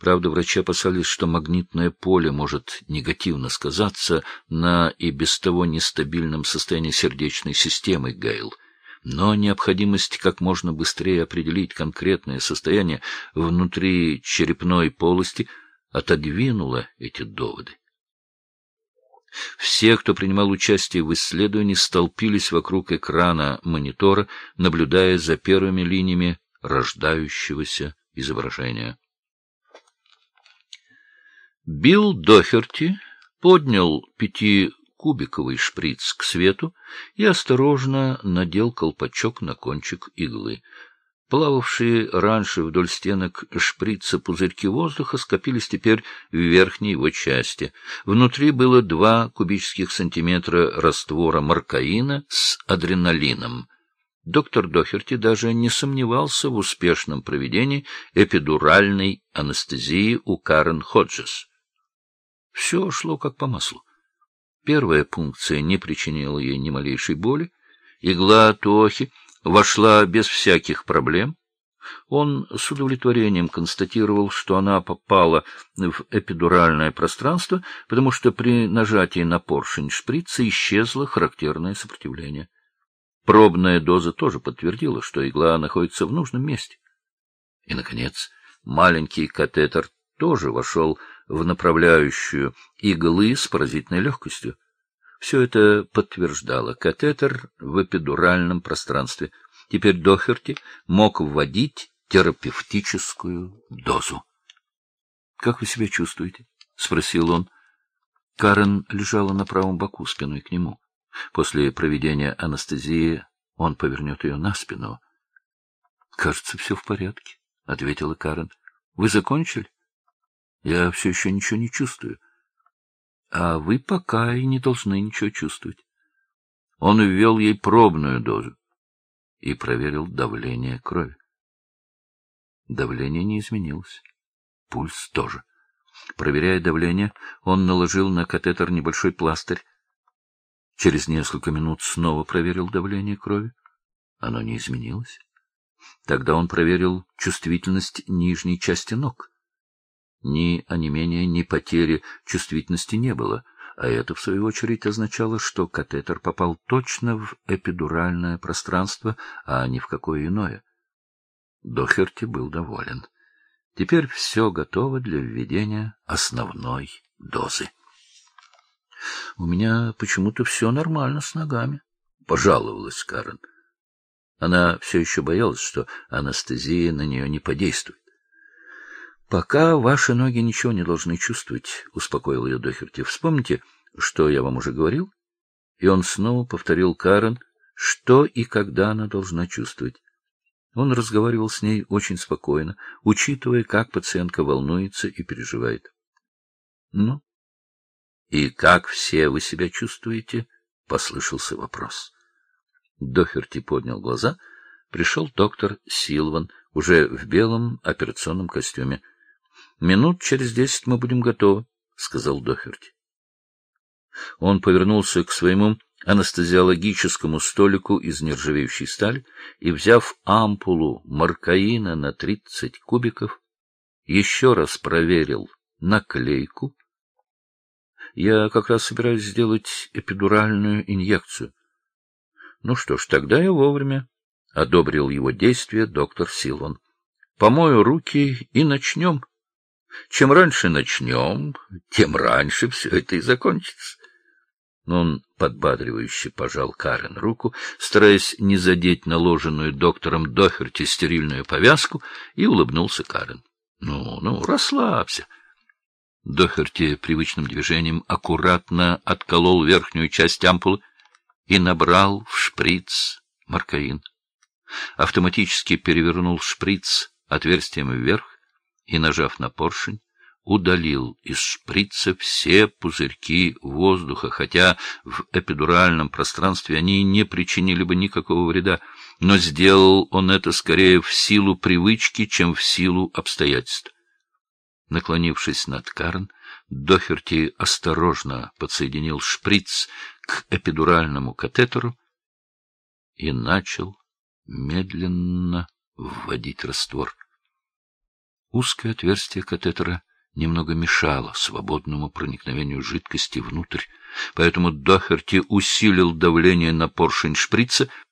Правда, врачи опасались, что магнитное поле может негативно сказаться на и без того нестабильном состоянии сердечной системы Гейл. Но необходимость как можно быстрее определить конкретное состояние внутри черепной полости отодвинула эти доводы. Все, кто принимал участие в исследовании, столпились вокруг экрана монитора, наблюдая за первыми линиями рождающегося изображения. Билл Доферти поднял 5-кубиковый шприц к свету и осторожно надел колпачок на кончик иглы. Плававшие раньше вдоль стенок шприца пузырьки воздуха скопились теперь в верхней его части. Внутри было 2 кубических сантиметра раствора маркаина с адреналином. Доктор Доферти даже не сомневался в успешном проведении эпидуральной анестезии у Карен Ходжес. Все шло как по маслу. Первая пункция не причинила ей ни малейшей боли. Игла Туохи вошла без всяких проблем. Он с удовлетворением констатировал, что она попала в эпидуральное пространство, потому что при нажатии на поршень шприца исчезло характерное сопротивление. Пробная доза тоже подтвердила, что игла находится в нужном месте. И, наконец, маленький катетер тоже вошел в направляющую иглы с поразительной легкостью. Все это подтверждало катетер в эпидуральном пространстве. Теперь Доферти мог вводить терапевтическую дозу. — Как вы себя чувствуете? — спросил он. Карен лежала на правом боку, спиной к нему. После проведения анестезии он повернет ее на спину. — Кажется, все в порядке, — ответила Карен. — Вы закончили? Я все еще ничего не чувствую. А вы пока и не должны ничего чувствовать. Он ввел ей пробную дозу и проверил давление крови. Давление не изменилось. Пульс тоже. Проверяя давление, он наложил на катетер небольшой пластырь. Через несколько минут снова проверил давление крови. Оно не изменилось. Тогда он проверил чувствительность нижней части ног. Ни онемения, ни потери чувствительности не было, а это, в свою очередь, означало, что катетер попал точно в эпидуральное пространство, а не в какое иное. Доферти был доволен. Теперь все готово для введения основной дозы. — У меня почему-то все нормально с ногами, — пожаловалась Карен. Она все еще боялась, что анестезия на нее не подействует. — Пока ваши ноги ничего не должны чувствовать, — успокоил ее Доферти. — Вспомните, что я вам уже говорил? И он снова повторил Карен, что и когда она должна чувствовать. Он разговаривал с ней очень спокойно, учитывая, как пациентка волнуется и переживает. — Ну? И как все вы себя чувствуете? — послышался вопрос. Доферти поднял глаза. Пришел доктор Силван, уже в белом операционном костюме. — Минут через 10 мы будем готовы, — сказал Доферти. Он повернулся к своему анестезиологическому столику из нержавеющей стали и, взяв ампулу маркаина на 30 кубиков, еще раз проверил наклейку. Я как раз собираюсь сделать эпидуральную инъекцию. Ну что ж, тогда я вовремя, — одобрил его действия доктор Силван. Помою руки и начнем. Чем раньше начнем, тем раньше все это и закончится. Он подбадривающе пожал Карен руку, стараясь не задеть наложенную доктором Доферти стерильную повязку, и улыбнулся Карен. — Ну, расслабься. Доферти привычным движением аккуратно отколол верхнюю часть ампулы и набрал в шприц маркаин. Автоматически перевернул шприц отверстием вверх и, нажав на поршень, удалил из шприца все пузырьки воздуха, хотя в эпидуральном пространстве они не причинили бы никакого вреда, но сделал он это скорее в силу привычки, чем в силу обстоятельств. Наклонившись над Карен, Доферти осторожно подсоединил шприц к эпидуральному катетеру и начал медленно вводить раствор. Узкое отверстие катетера немного мешало свободному проникновению жидкости внутрь, поэтому Дохерти усилил давление на поршень шприца